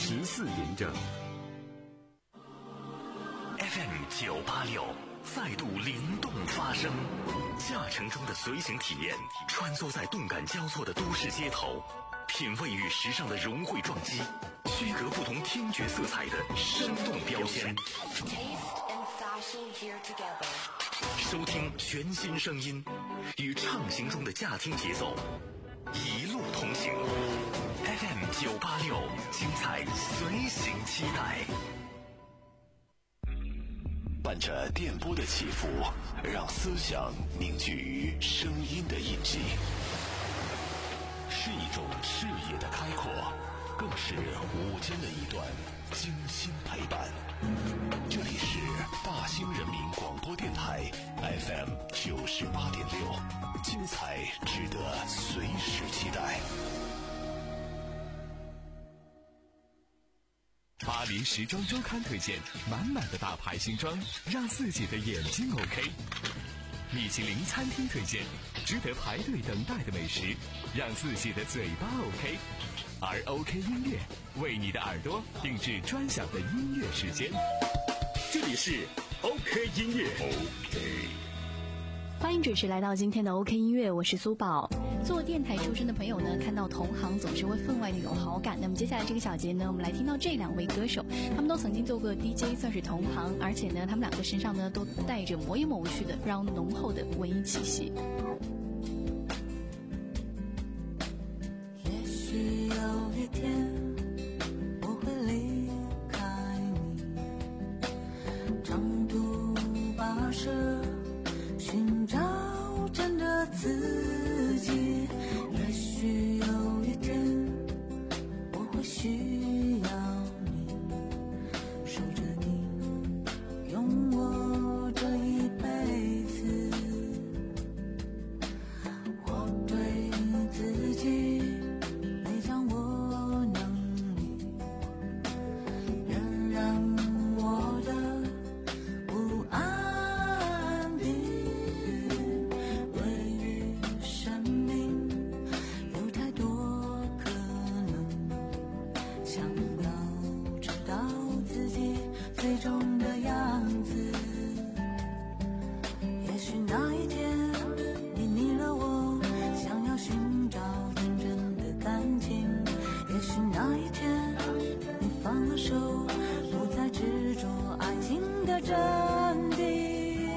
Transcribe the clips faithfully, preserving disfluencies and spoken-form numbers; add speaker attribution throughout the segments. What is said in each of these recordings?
Speaker 1: 十四点整。
Speaker 2: F M 九八六再度灵动发声，驾乘中的随行体验，穿梭在动感交错的都市街头，品味与时尚的融汇撞击，区隔不同听觉色彩的生动标签。收听全新声音，与畅行中的驾听节奏一路同行。F M 九八六，精彩随行期待。
Speaker 3: 伴着电波的起伏，让思想凝聚于声音的印记，是一种视野的开阔，更是午间的一段精心陪伴。这里是大兴人民广播电台 F M 九十八点六，精彩值得随时期待。
Speaker 4: 巴黎时装周刊推荐满满的大牌新装，让自己的眼睛 OK。米其林餐厅推荐值得排队等待的美食，让自己的嘴巴 OK。而 OK 音乐为你的耳朵定制专享的音乐时间，这里是 OK 音乐。 OK，
Speaker 5: 欢迎准时来到今天的 OK 音乐，我是苏宝。做电台出身的朋友呢，看到同行总是会分外的有好感。那么接下来这个小节呢，我们来听到这两位歌手，他们都曾经做过 D J， 算是同行，而且呢，他们两个身上呢都带着抹一抹去的非常浓厚的文艺气息。
Speaker 6: 也许有一天我会离开你，长途跋涉寻找真的自己，也许有一天我会需要你，守着你，用我这一辈子。我对自己没掌握能力，仍然我的不安定。对于生命有太多可能，想要知道自己最终的样子。也许那一天你迷了我，想要寻找真正的感情，也许那一天你放了手，不再执着爱情的真谛。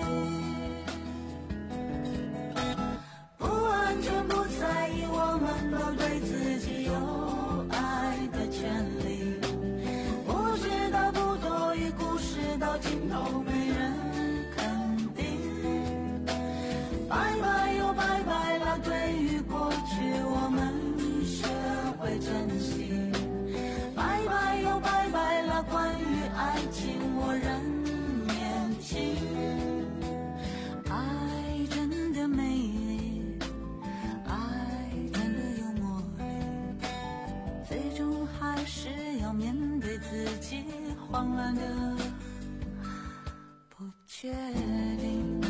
Speaker 6: 不完全不在意，我们都对自己有爱的权利，不知道不多余，故事到尽头没人肯定。拜拜又拜拜了，对于过去我们学会珍惜。拜拜又拜拜了，关于爱情我仍年轻。爱真的美丽，爱真的有魔力，最终还是要面对自己慌乱的不确定。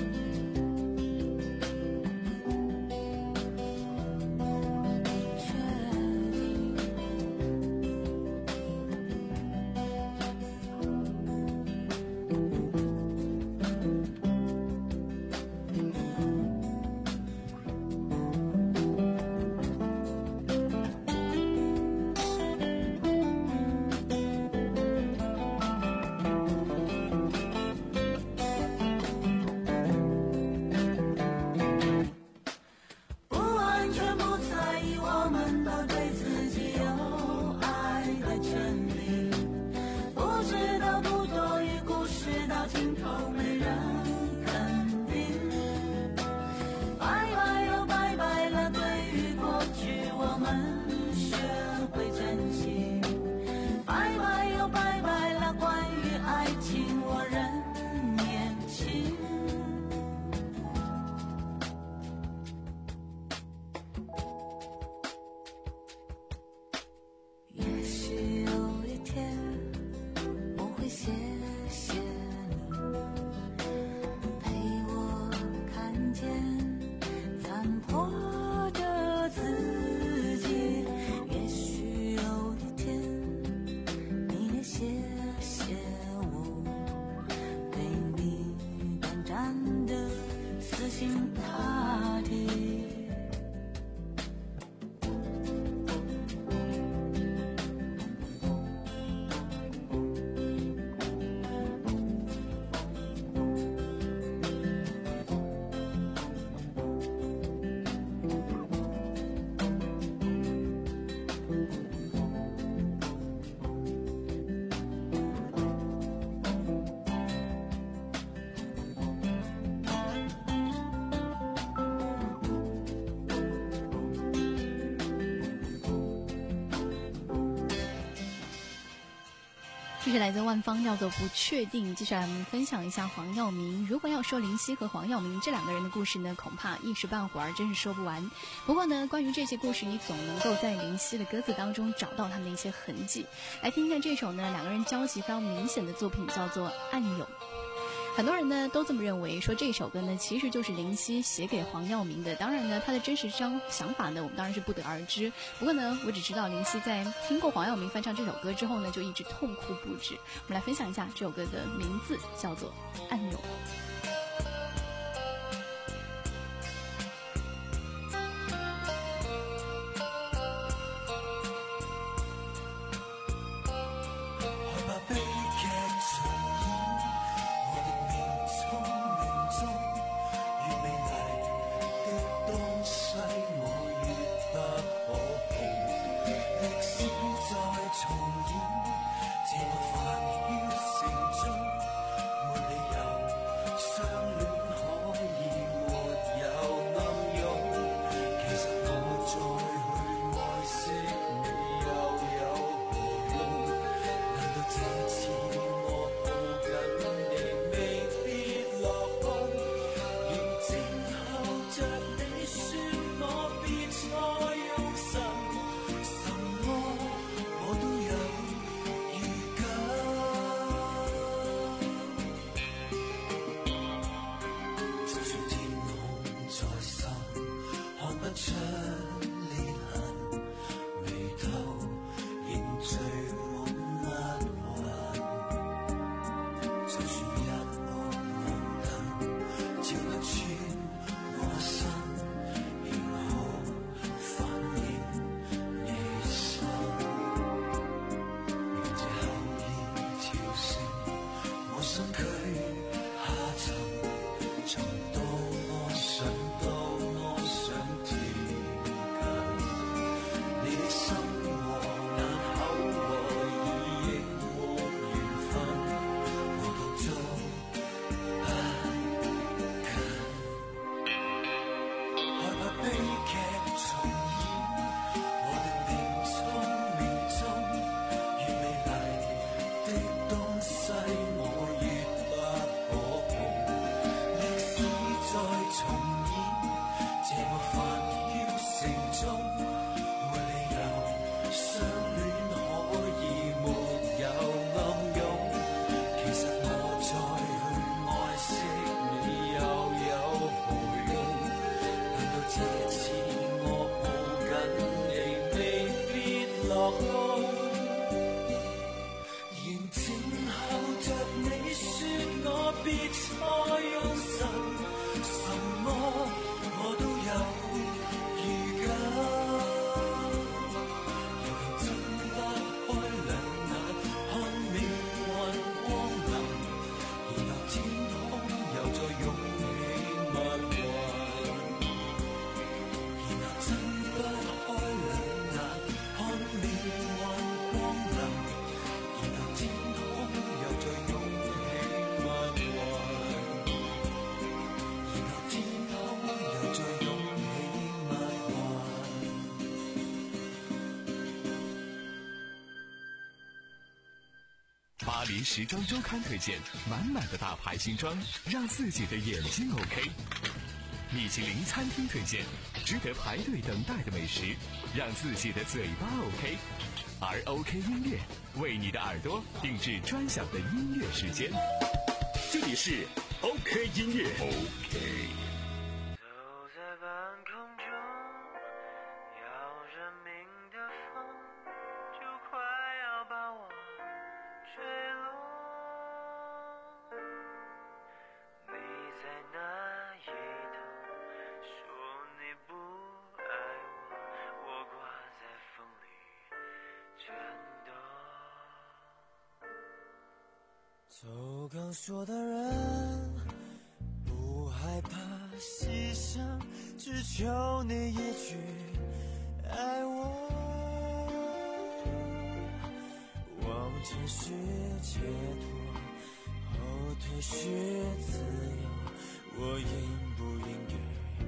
Speaker 5: 这是来自万方，叫做不确定。接下来我们分享一下黄耀明。如果要说林夕和黄耀明这两个人的故事呢，恐怕一时半会儿真是说不完。不过呢，关于这些故事，你总能够在林夕的歌词当中找到他们的一些痕迹。来听听这首呢，两个人交集非常明显的作品，叫做《暗涌》。很多人呢都这么认为，说这首歌呢其实就是林夕写给黄耀明的。当然呢，他的真实想想法呢，我们当然是不得而知。不过呢，我只知道林夕在听过黄耀明翻唱这首歌之后呢，就一直痛哭不止。我们来分享一下这首歌的名字，叫做《暗涌》。
Speaker 4: 巴黎时装周刊推荐满满的大牌新装，让自己的眼睛 OK。米其林餐厅推荐值得排队等待的美食，让自己的嘴巴 OK。而 OK 音乐为你的耳朵定制专享的音乐时间。这里是 OK 音乐 OK。
Speaker 1: 走在半空中，要人命的风就快要把我吹落。你在那一头说你不爱我，我挂在风里颤抖。走刚说的人不害怕牺牲，只求你一句爱我。往前是解脱，后退是自由，我应不应该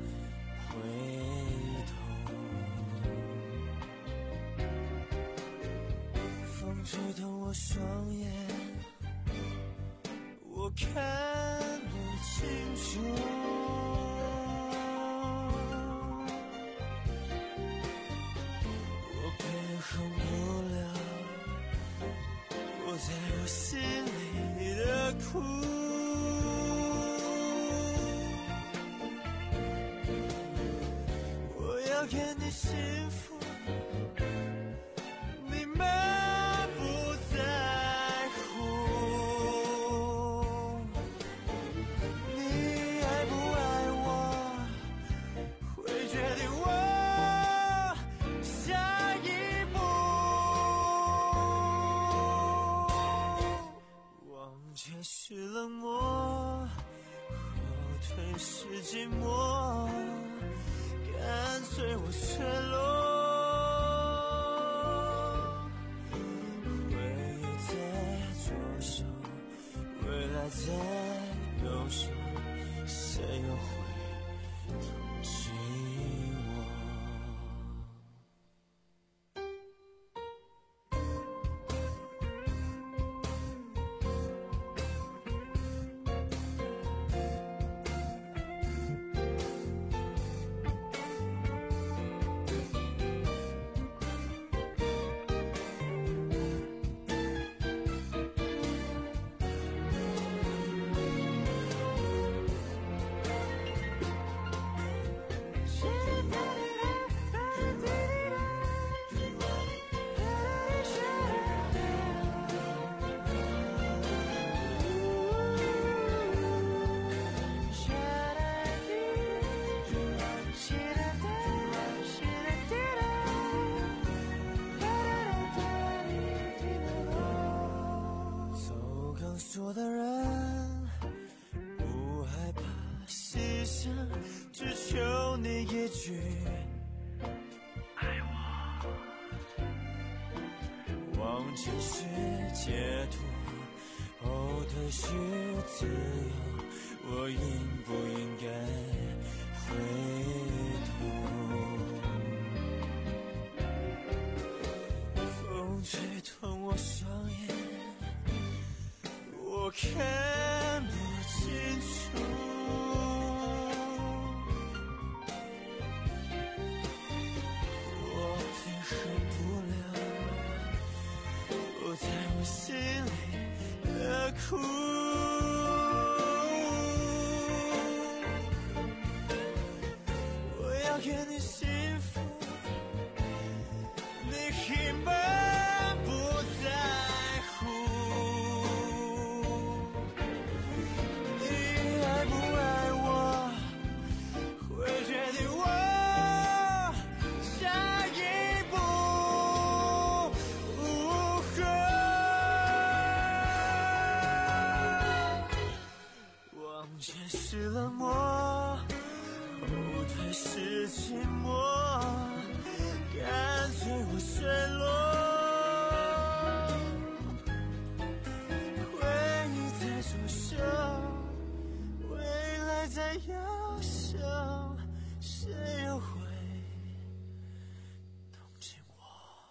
Speaker 1: 回头？风吹痛我双眼，我看不清楚。我平衡不了躲在我心里的苦。我要看你幸福，你满不在乎。你爱不爱我，会决定我下一步。往前是冷漠，后退是寂寞，干脆我坠落。在右手，谁又会同情我？说的人不害怕牺牲，只求你一句爱我。往前是解脱，后退是自由，我应不应该回头？风吹痛我双眼，我看不清楚。我平衡不了躲在我心里的苦。我要给你幸福，你根本不在乎。是冷漠，后退是寂寞，干脆我坠落。回忆在左手，未来在右手，谁又会同情我？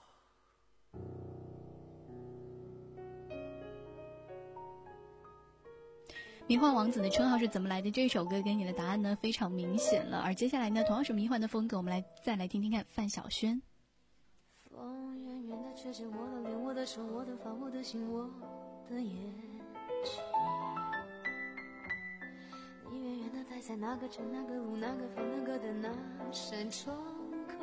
Speaker 5: 迷幻王子的称号是怎么来的？这首歌给你的答案呢非常明显了。而接下来呢，同样是迷幻的风格，我们来再来听听看范晓萱。
Speaker 6: 风远远的，却是我的脸，我的手，我的发，我的心，我的眼睛。你远远的待在那个城，那个路，那个房，那个的那扇窗口。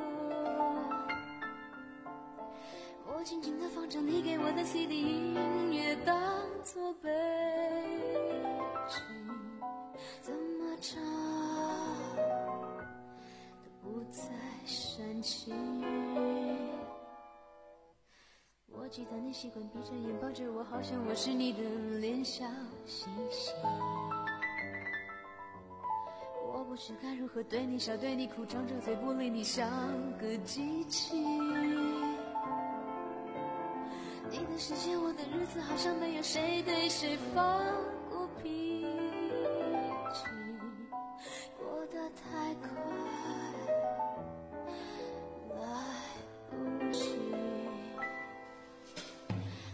Speaker 6: 我静静地放着你给我的 C D 音乐，当作背景，怎么唱都不再煽情。我记得你习惯闭着眼抱着我，好像我是你的脸小星星。我不知该如何对你笑对你哭，张着嘴不理你，像个机器。你的世界，我的日子，好像没有谁对谁发过脾气，过得太快，来不及。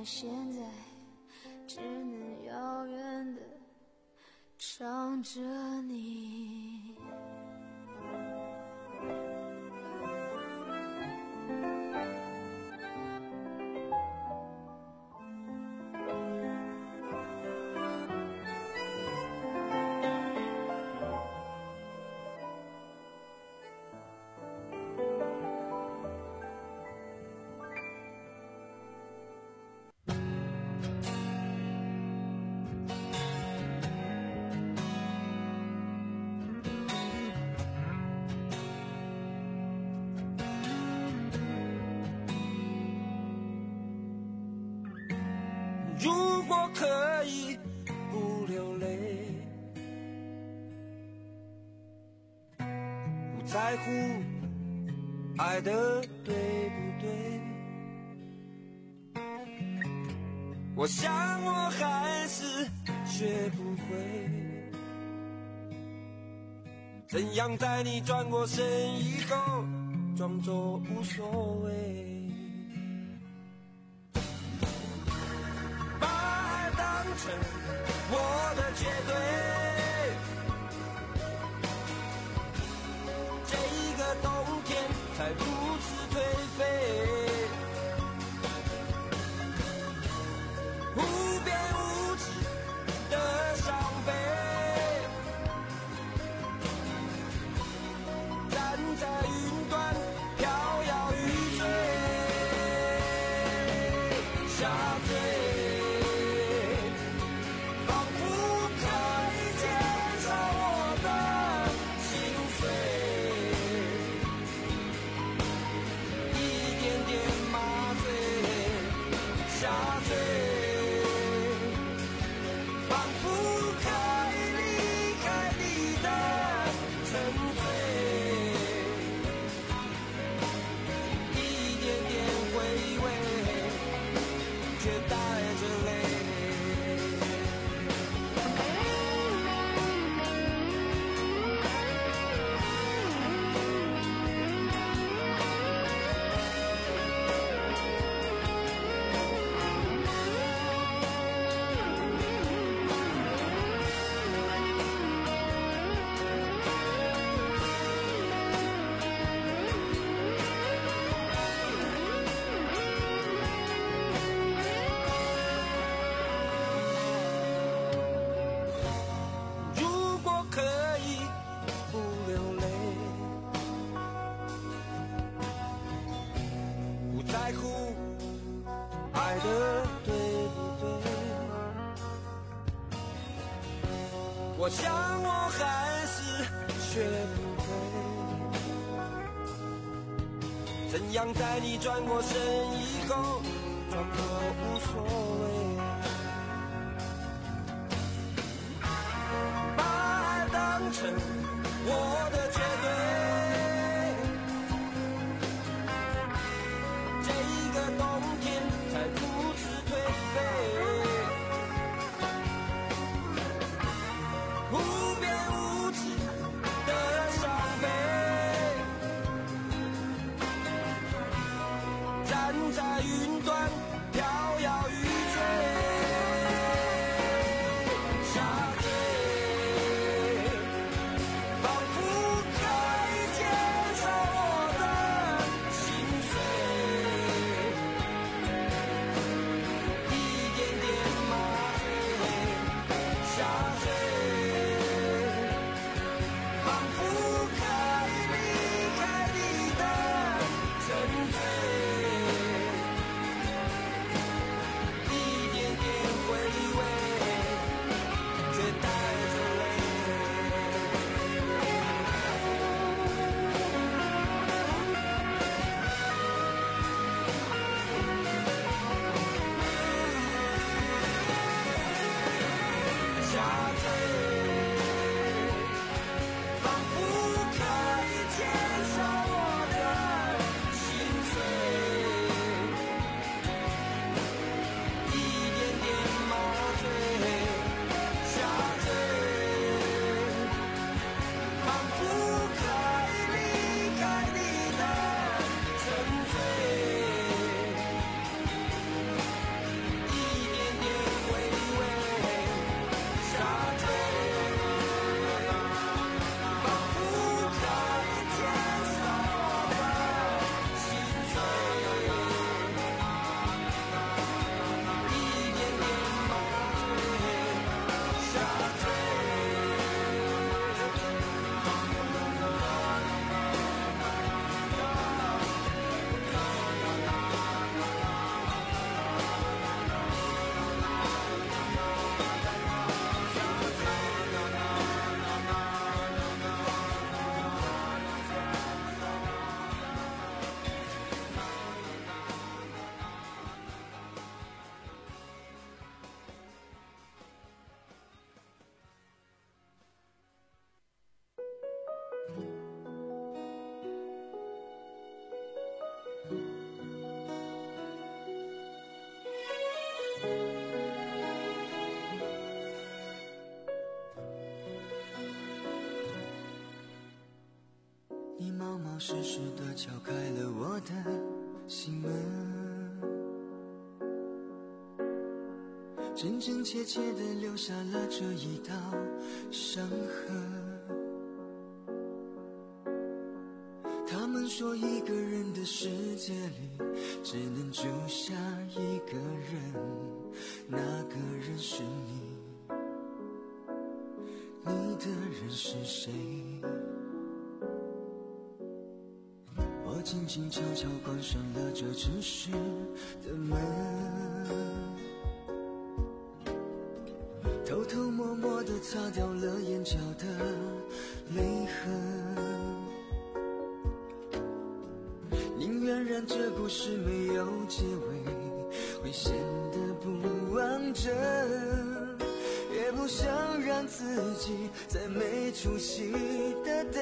Speaker 6: 现在只能遥远的唱着你。
Speaker 7: 如果可以不流泪，不在乎爱的对不对，我想我还是学不会怎样在你转过身以后装作无所谓，我的绝对，这个冬天才如此颓废，无边无际的伤悲，站在云端飘摇欲坠，下坠。我想我还是学不会怎样在你转过身以后装作无所谓，把爱当成我的绝对，这个冬天才如此颓废，在云端飘摇欲坠，下坠，仿佛可以减少我的心碎，一点点麻醉，下坠，仿佛可以离开你的沉醉。
Speaker 1: 你冒冒失失地敲开了我的心门，真真切切地留下了这一道伤痕。他们说一个人的世界里只能住下一个人，那个人是你，你的人是谁？我静静悄悄关上了这城市的门，偷偷摸摸地擦掉了眼角的泪痕，宁愿让这故事没有结尾，会显得不完整，也不想让自己再没出息的等。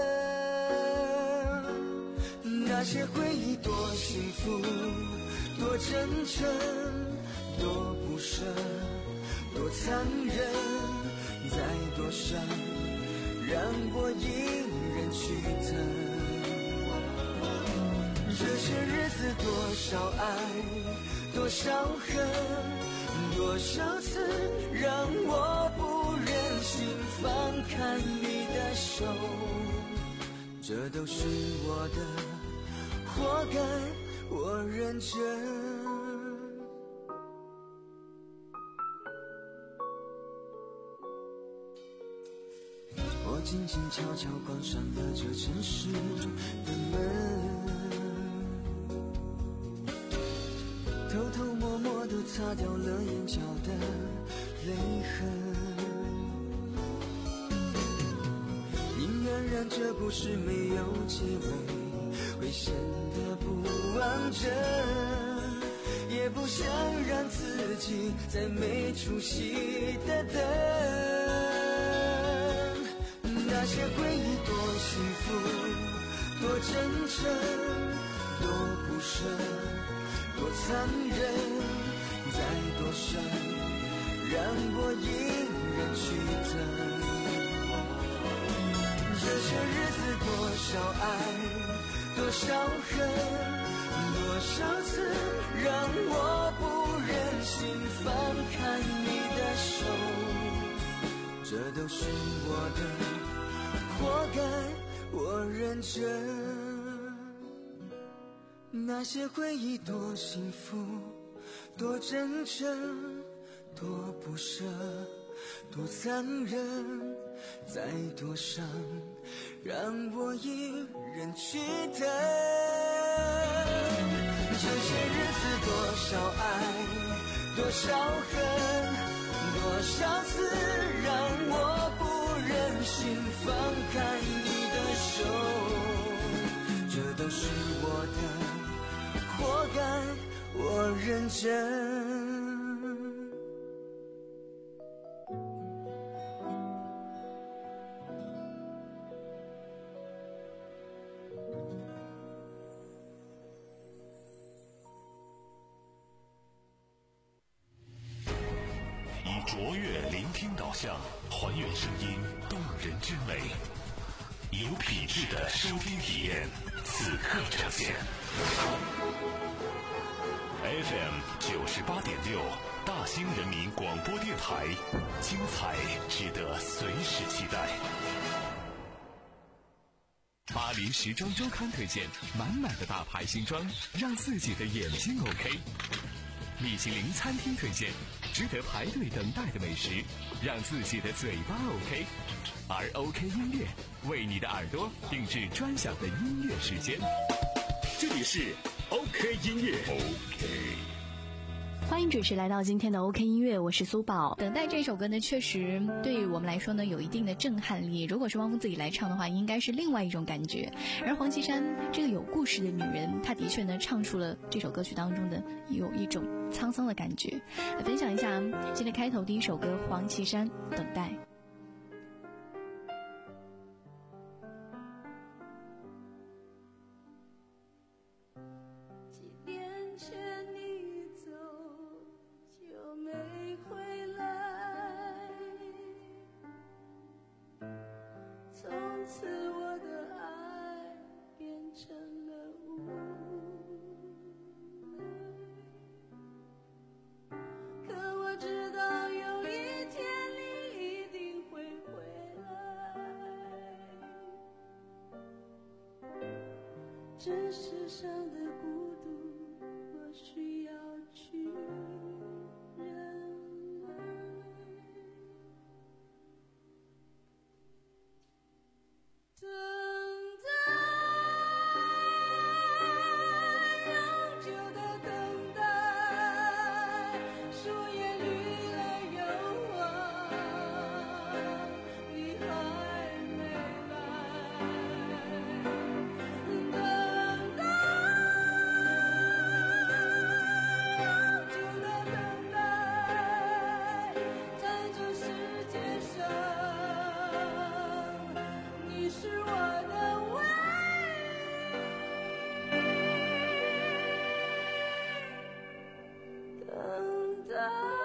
Speaker 1: 那些回忆多幸福，多真诚，多不舍，多残忍，再多伤，让我一人去疼。这些日子多少爱，多少恨，多少次让我不忍心放开你的手，这都是我的活该，我认真。我静静悄悄关上了这城市的门，偷偷摸摸地擦掉了眼角的泪痕，宁愿让这故事没有结尾，会显得不完整，也不想让自己再没出息的等。那些回忆多幸福，多真诚，多不舍，多残忍，再多伤，让我一人去疼。这些日子多少爱，多少恨，多少次让我不忍心放开你的手，这都是我的活该，我认真。那些回忆多幸福，多真诚，多不舍，多残忍，再多伤，让我一人去等。这些日子多少爱，多少恨，多少次让我不忍心放开你的手，这都是我的活该，我认真。
Speaker 3: 卓越聆听导向，还原声音动人之美，有品质的收听体验，此刻呈现。F M 九十八点六，大兴人民广播电台，精彩值得随时期待。
Speaker 4: 巴黎时装周刊推荐，满满的大牌新装，让自己的眼睛 OK。米其林餐厅推荐，值得排队等待的美食，让自己的嘴巴 OK。而 OK 音乐为你的耳朵定制专享的音乐时间。这里是 OK 音乐 OK。
Speaker 5: 欢迎准时来到今天的 OK 音乐，我是苏宝。等待这首歌呢，确实对于我们来说呢，有一定的震撼力。如果是汪峰自己来唱的话，应该是另外一种感觉。而黄绮珊这个有故事的女人，她的确呢，唱出了这首歌曲当中的有一种沧桑的感觉。来分享一下今天开头第一首歌，黄绮珊《等待》。
Speaker 6: 从此我的爱这世上的孤独，我需要去忍耐。等待，永久的等待，树叶绿了又黄，你还没来。等待，永久的等待，在这世界上，你是我的唯一。等待。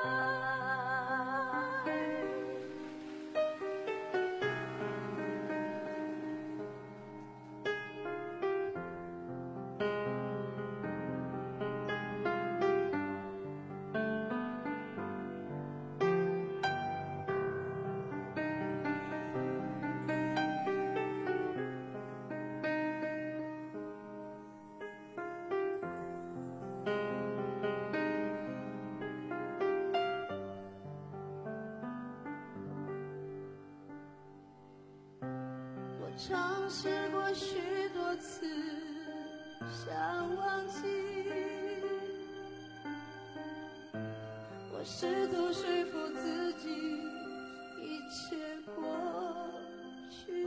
Speaker 6: 我尝试过许多次想忘记，我试图说服自己一切过去，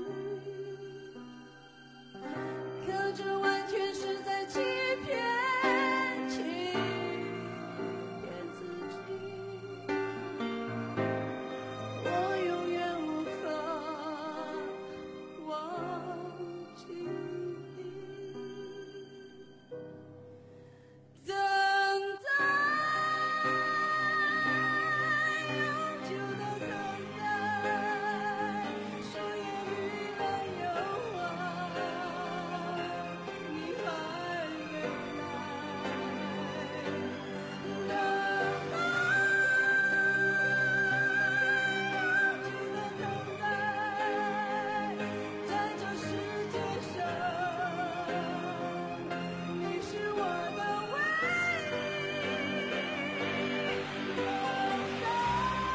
Speaker 6: 可这完全是在欺骗欺骗自己，我永远无法忘记你。等待，永久的等待，树叶绿了又黄，你还没来。等待，永久的等待，在这世界上，你是我的唯一。等待。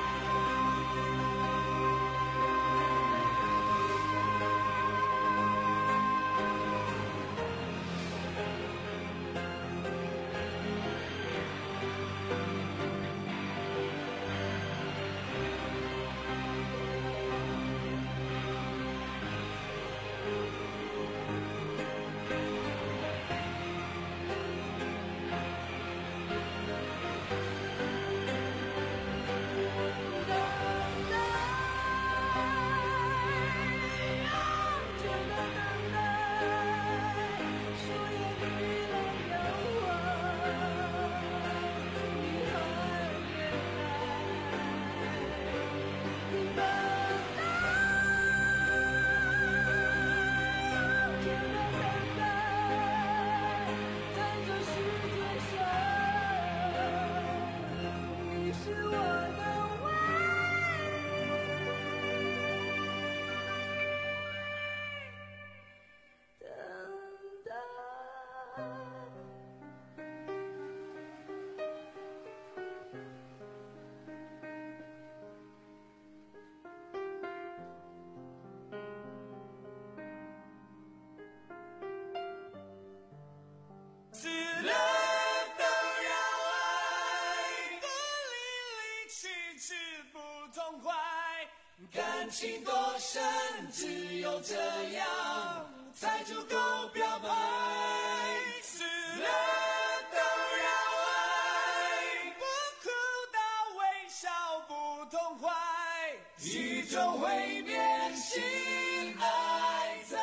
Speaker 6: 死了都要爱，不离离去去不痛快，感情多深，只有这样才足够表白。死了都要爱，不哭到微笑不痛快，宇宙毁灭，心还在。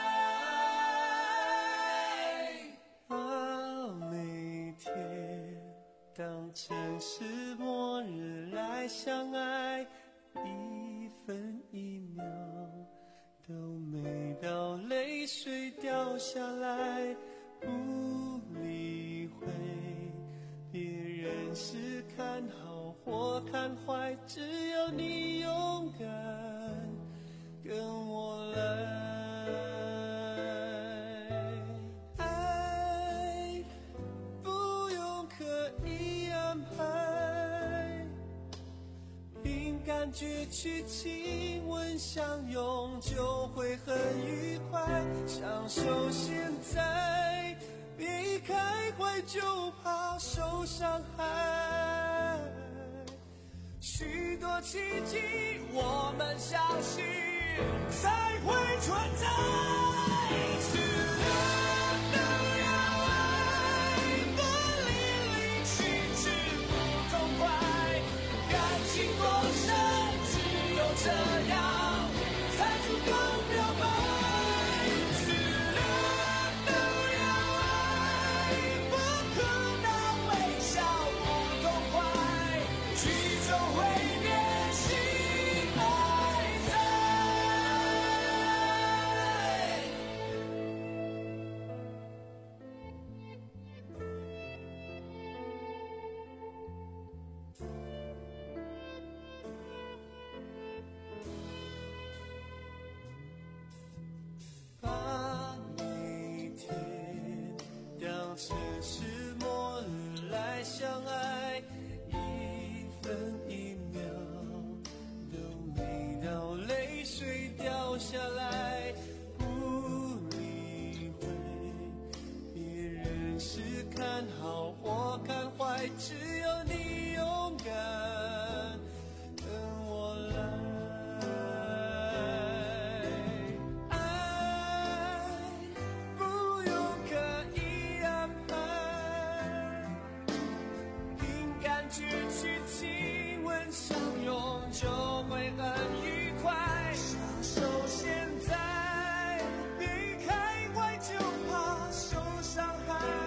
Speaker 6: 啊，每天当城市末日来相爱，一分一秒都美到泪水掉下来，不理会别人是看好或看坏，只要你勇敢跟我来。爱
Speaker 7: 感觉去亲吻相拥就会很愉快，享受现在，别一开怀就怕受伤害。许多奇迹我们相信才会存在，死了都要爱，不淋漓去之不痛快，感情多深只有这样才足够表白，死了都要爱，不哭闹微笑不痛快，曲终会变心还在。把每天当成是末日来相爱，一分一秒都美到泪水掉下来，不理会别人是看好或看坏，只有你勇敢等我来。爱不用刻意安排，凭感觉去亲吻相拥就会很愉快，享受现在，别一开怀就怕受伤害。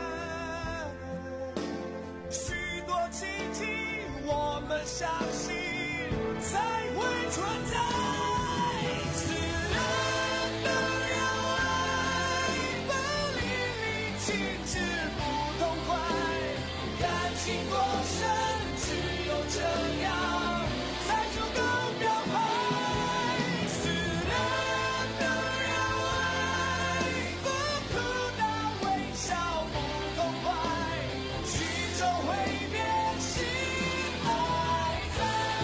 Speaker 7: 许多奇迹我们相信才会存在，死了都要爱，不淋漓去之不痛快，感情多深只有这样才足够表白，死了都要爱，不哭闹微笑不痛快，曲终会变心还在，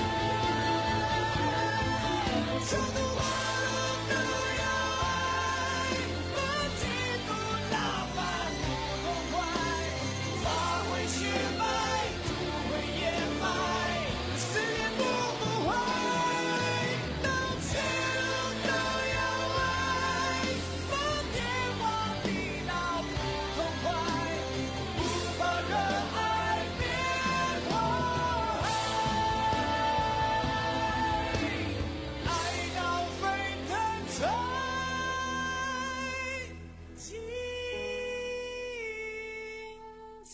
Speaker 7: 这都马路都要爱，不嫉妒浪漫不痛快，发会雪白，土会掩埋，思念不不坏，到绝路都要爱，不电话地老不痛快，不怕热爱变坏，爱到沸腾才精彩。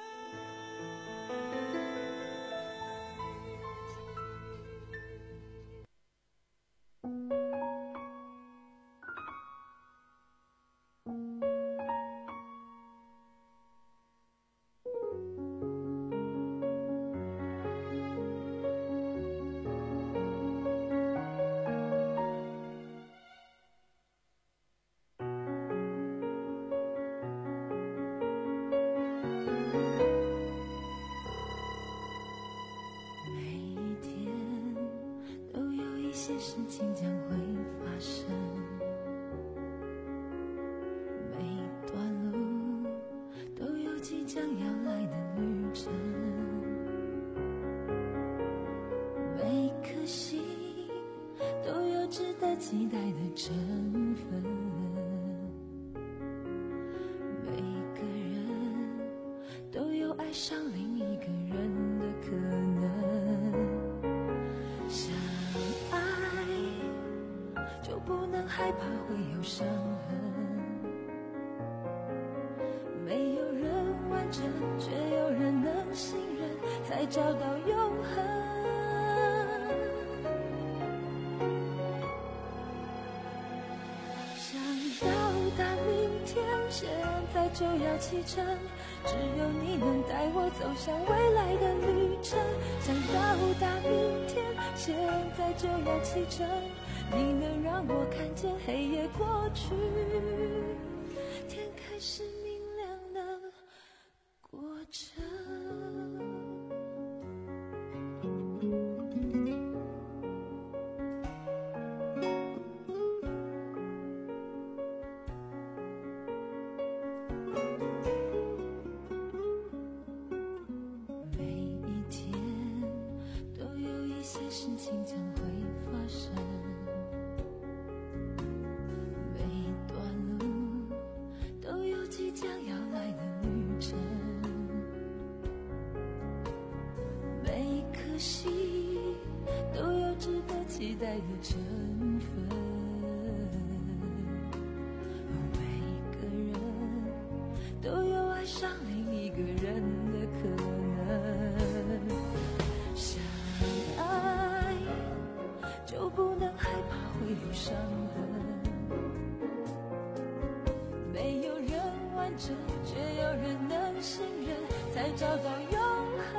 Speaker 6: 每一天都有一些事情将会发生，每段路都有即将要来的旅程，每颗心都有值得期待的成分，每个人都有爱上另一个人的可能，相爱就不能害怕会有伤痕，没有人完整，却有人能信任，才找到永恒。想到达明天，现在就要启程，只有你能带我走向未来的旅程。想到达明天，现在就要启程，你能让我看见黑夜过去，天开始明亮的过程。 事情将会发生。每段路都有即将要来的旅程，每颗心都有值得期待的成分，每个人都有爱上另一个人的可能。相爱就不能害怕会有伤痕，没有人完整，却有人能信任，才找到永恒。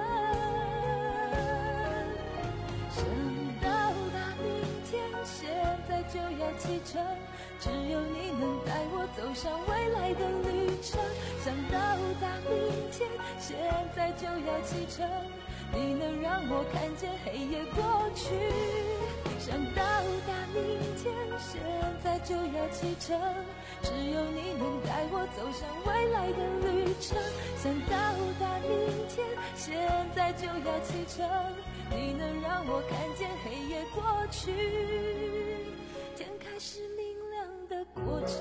Speaker 6: 想到达明天，现在就要启程，只有你能带我走向未来的旅程。想到达明天，现在就要启程，你能让我看见黑夜过去。想到达明天，现在就要启程，只有你能带我走向未来的旅程。想到达明天，现在就要启程，你能让我看见黑夜过去，天开始明亮的过程。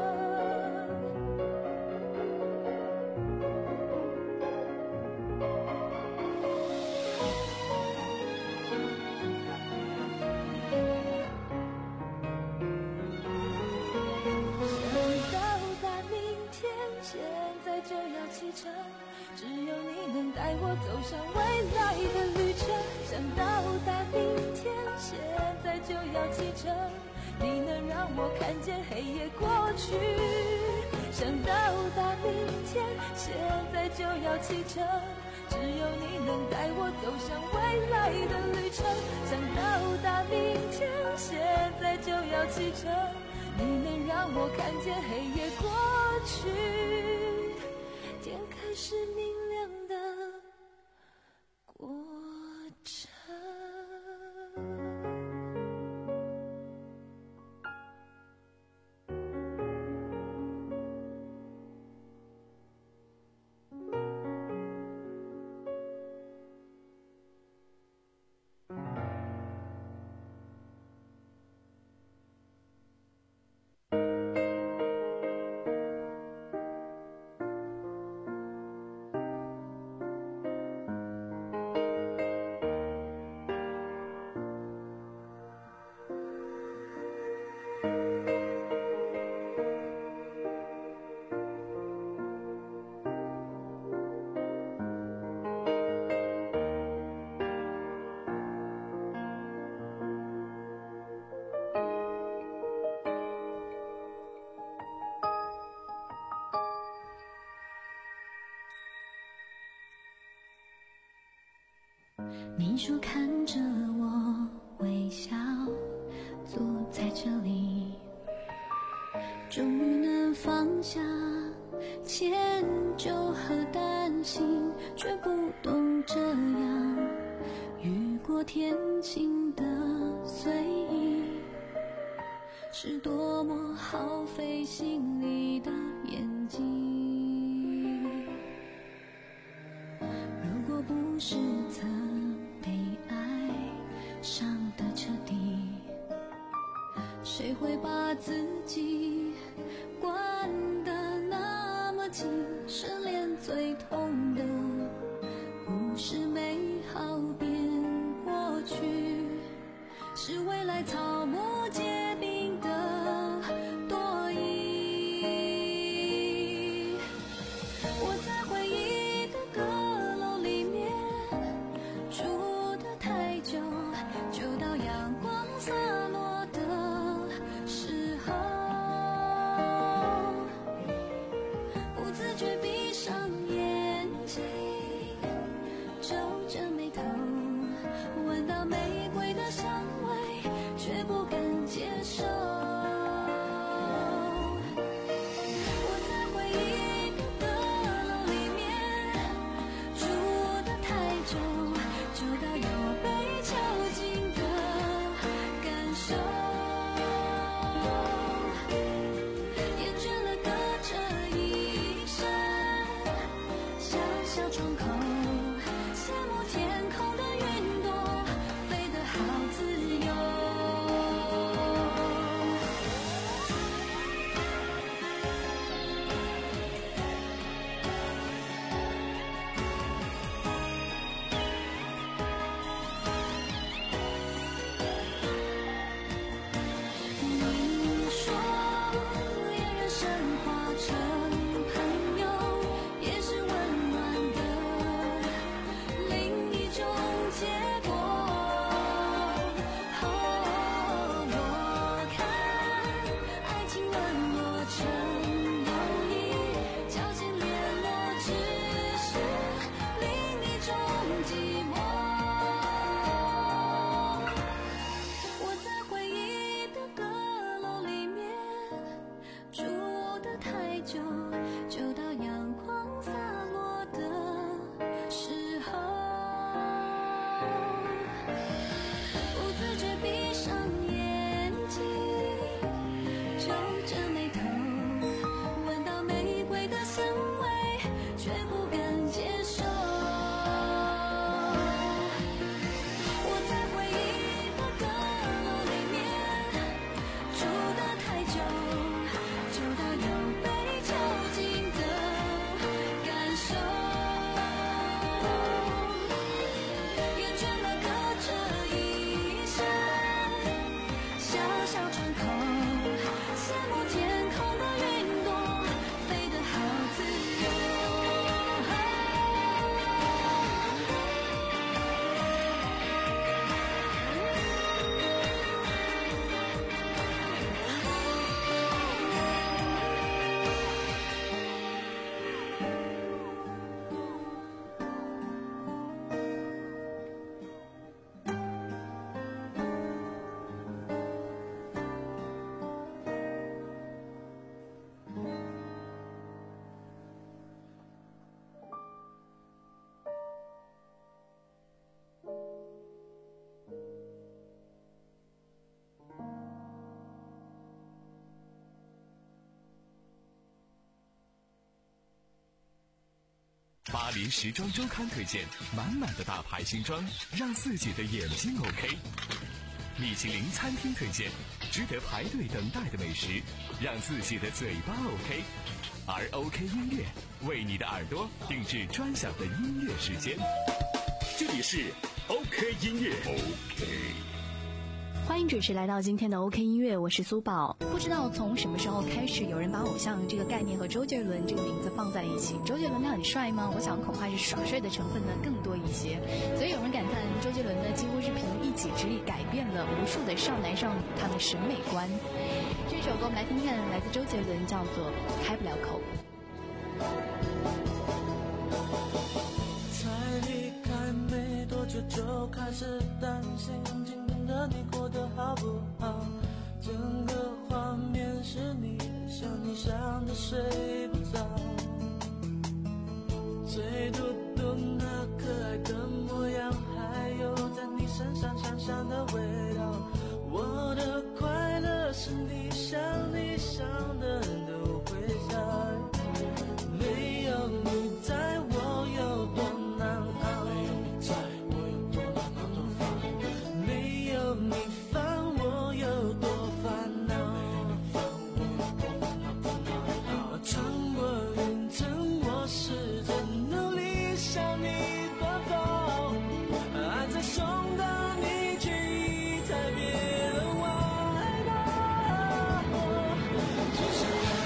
Speaker 6: 只有你能带我走向未来的旅程。想到达明天，现在就要启程，你能让我看见黑夜过去。想到达明天，现在就要启程，只有你能带我走向未来的旅程。想到达明天，现在就要启程，你能让我看见黑夜过去，天开始明亮的过程。
Speaker 8: 你说看着我微笑，坐在这里，终于能放下迁就和担心，却不懂这样雨过天晴的随意，是多么耗费心力的眼睛。如果不是曾被爱伤得彻底，谁会把自己关得那么紧？失恋最痛的不是美好变过去，是未来草木皆兵的多疑。我在回忆的阁楼里面住得太久，就到阳光洒落的时候， 就到阳光洒落的时候，不自觉闭上眼睛，皱着眉头，闻到玫瑰的香味，却不敢接受。我在回忆的阁楼里面住得太久，久到有被囚禁的感受，厌倦了隔着一扇小小窗口，羡慕天空的云朵飞得好自由。
Speaker 4: 巴黎时装周刊推荐满满的大牌新装，让自己的眼睛 OK。米其林餐厅推荐值得排队等待的美食，让自己的嘴巴 OK。而 OK 音乐为你的耳朵定制专享的音乐时间。
Speaker 2: 这里是 OK 音乐 OK。
Speaker 5: 欢迎准时来到今天的 OK 音乐，我是苏宝。不知道从什么时候开始，有人把偶像这个概念和周杰伦这个名字放在了一起。周杰伦他很帅吗？我想恐怕是耍帅的成分呢更多一些。所以有人感叹，周杰伦呢几乎是凭一己之力改变了无数的少男少女他的审美观。这首歌我们来听看，来自周杰伦，叫做《开不了口》。
Speaker 7: 才离开没多久就开始担心今天的你过得好不好，整个画面是你，想你想的睡不着，最嘟嘟那可爱的模样，还有在你身上香香的味道，我的快乐是你想你想的都会在，没有你在我有多难熬，没有你在我有多难熬多烦，没有你烦我有多烦恼，穿过云层我试着努力向你躲走，爱在送到你却一再别了我害怕，就像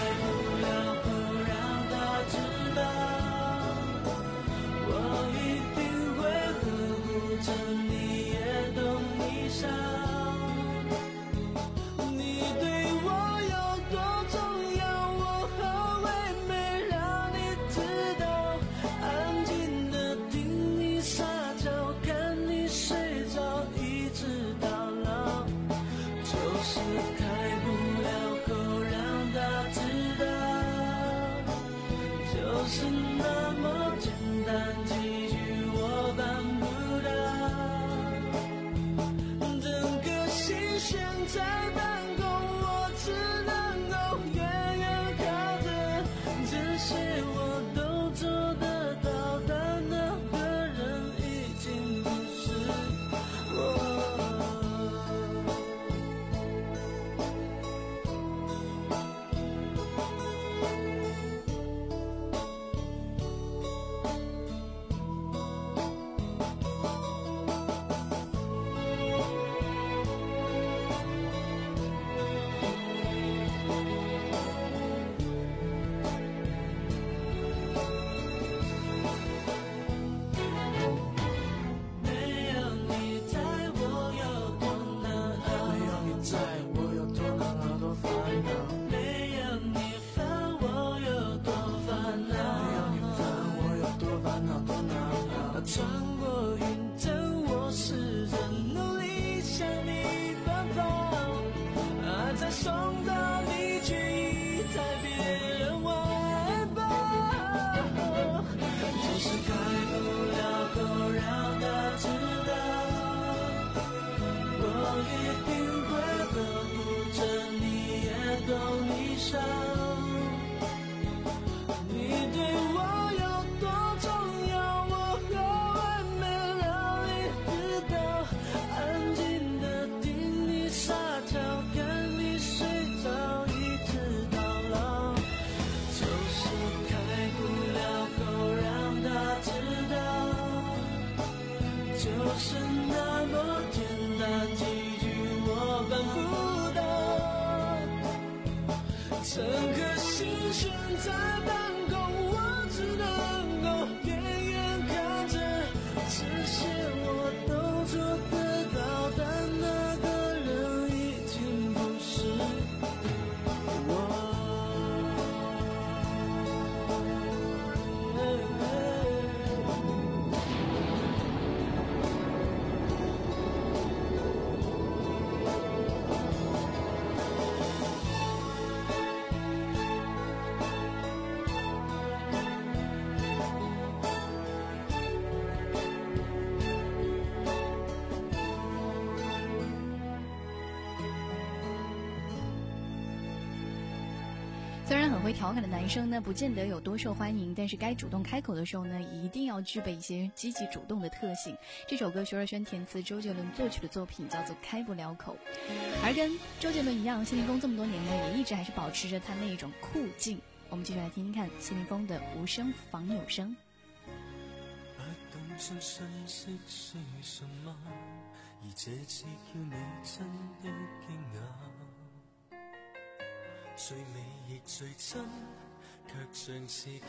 Speaker 5: 然很会调侃的男生呢，不见得有多受欢迎，但是该主动开口的时候呢，一定要具备一些积极主动的特性。这首歌徐若瑄填词，周杰伦作曲的作品叫做《开不了口》。而跟周杰伦一样，谢霆锋这么多年呢，也一直还是保持着他那种酷劲。我们继续来听听看谢霆锋的《无声仿有声》。
Speaker 1: 不懂將信息需什麼，而這次叫你真的驚訝，最美亦最真，卻像是假，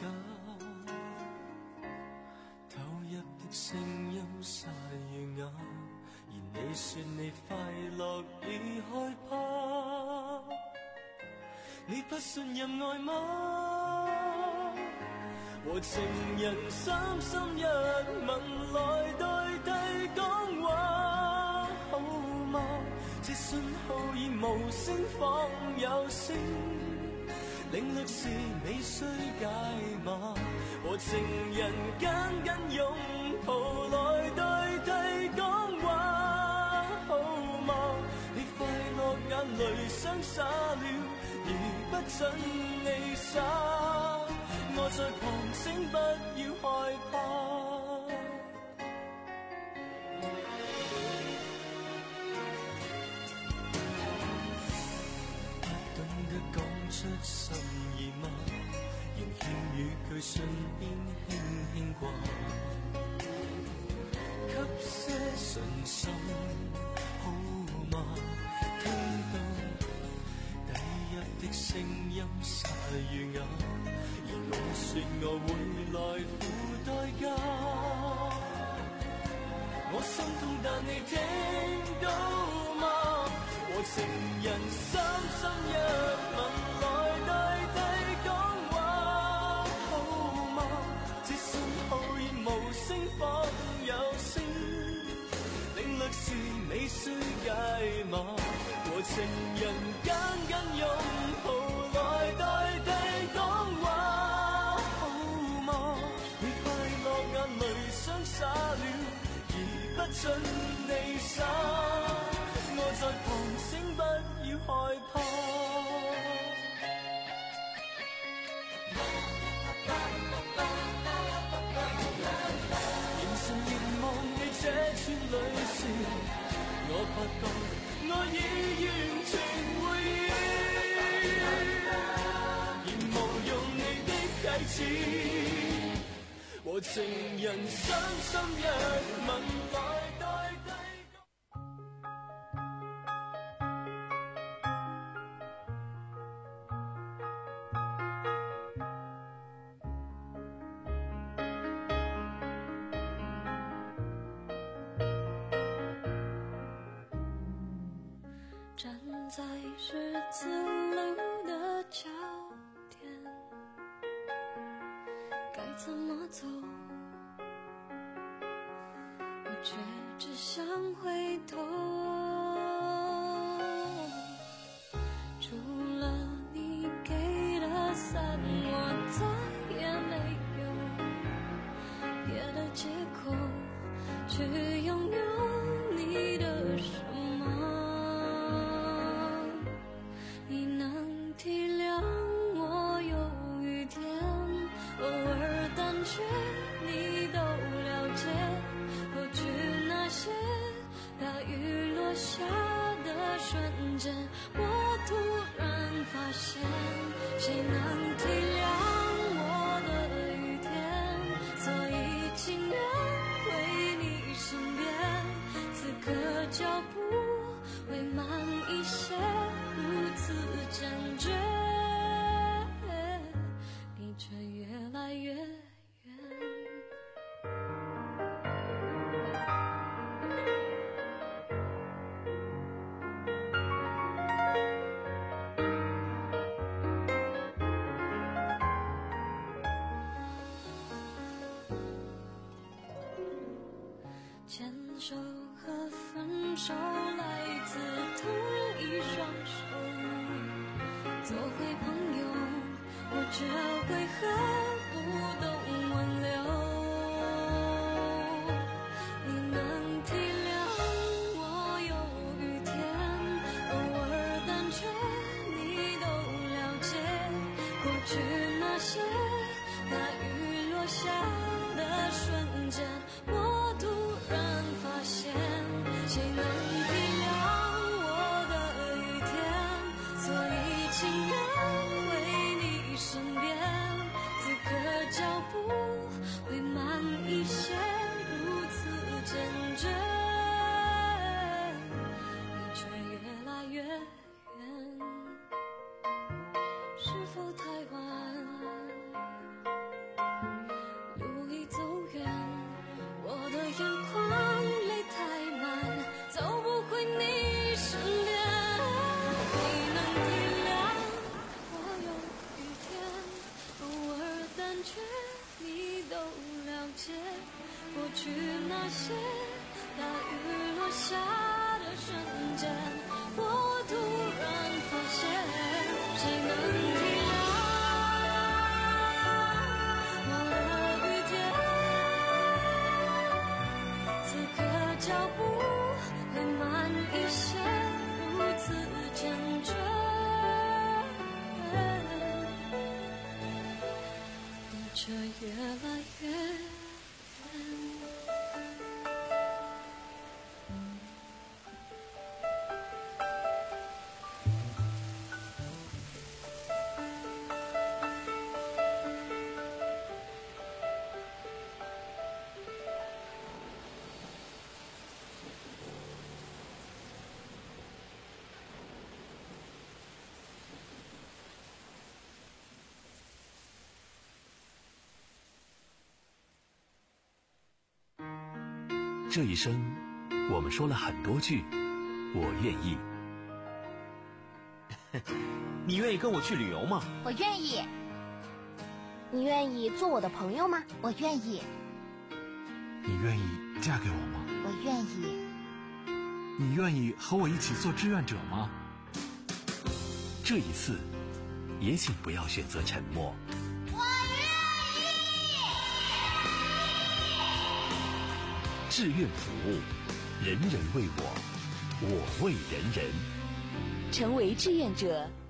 Speaker 1: 投入的聲音沙與啞，而你說你快樂已害怕，你不信任愛嗎？和情人三心一吻來代替講話，好嗎？這信號已無聲仿有聲，領略是你需解碼，和情人緊緊擁抱來代替講話，好嗎？你快樂眼淚想灑了，而不准你灑，我在旁請不要害怕，不懂得講出心意嗎？仍欠語句唇邊輕輕掛，給些信心好嗎？聽到低泣的聲音沙與啞，而我說我會來付代價，我心痛但你聽到嗎？和情人三心一吻來代替講話，好嗎？這信號已無聲仿有聲，領略是你需解碼，和情人緊緊擁抱來代替講話，好嗎？你快樂眼淚想灑了，而不准你灑，我在旁請不要害怕，凝神凝望你這串淚線，我發覺我已完全回憶，而無用你的啟齒，和情人三心一吻來代替。
Speaker 8: 站在十字路的交点，该怎么走？我却只想回头。除了你给的伞，我再也没有别的借口去拥有你的手。体谅我有雨天，偶尔胆怯你都了解，过去那些大雨落下的瞬间，我突然发现，谁能体谅我的雨天，所以情愿回你身边，此刻脚步会慢一些，如此坚决，你却越来越远。牵手和分手来自同一双手，做回朋友，我这回合不懂挽留。你能体谅我有雨天，偶尔胆怯你都了解，过
Speaker 6: 那些大雨落下的瞬间，我突然发现，谁能体谅我的雨天？所以情愿回你身边，此刻脚步会慢一些，如此坚决，你却越来越远。是否太晚？路已走远，我的眼眶泪太满，走不回你身边。你能体谅我有雨天，偶尔胆怯，你都了解。过去那些大雨落下的瞬间，我突然发现，谁能体谅我的雨天？此刻脚步会慢一些，如此坚决，你却越来越远。
Speaker 3: 这一生，我们说了很多句“我愿意”。
Speaker 9: 你愿意跟我去旅游吗？
Speaker 10: 我愿意。你愿意做我的朋友吗？我愿意。
Speaker 11: 你愿意嫁给我吗？
Speaker 10: 我愿意。
Speaker 11: 你愿意和我一起做志愿者吗？
Speaker 3: 这一次，也请不要选择沉默。
Speaker 10: 我愿意。
Speaker 3: 志愿服务，人人为我，我为人人。
Speaker 12: 成为志愿者，